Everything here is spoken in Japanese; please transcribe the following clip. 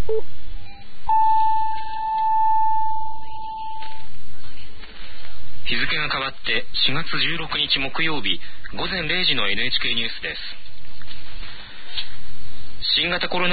日付が変わって4月16日木曜日午前0時の NHK ニュースです。新型コロナ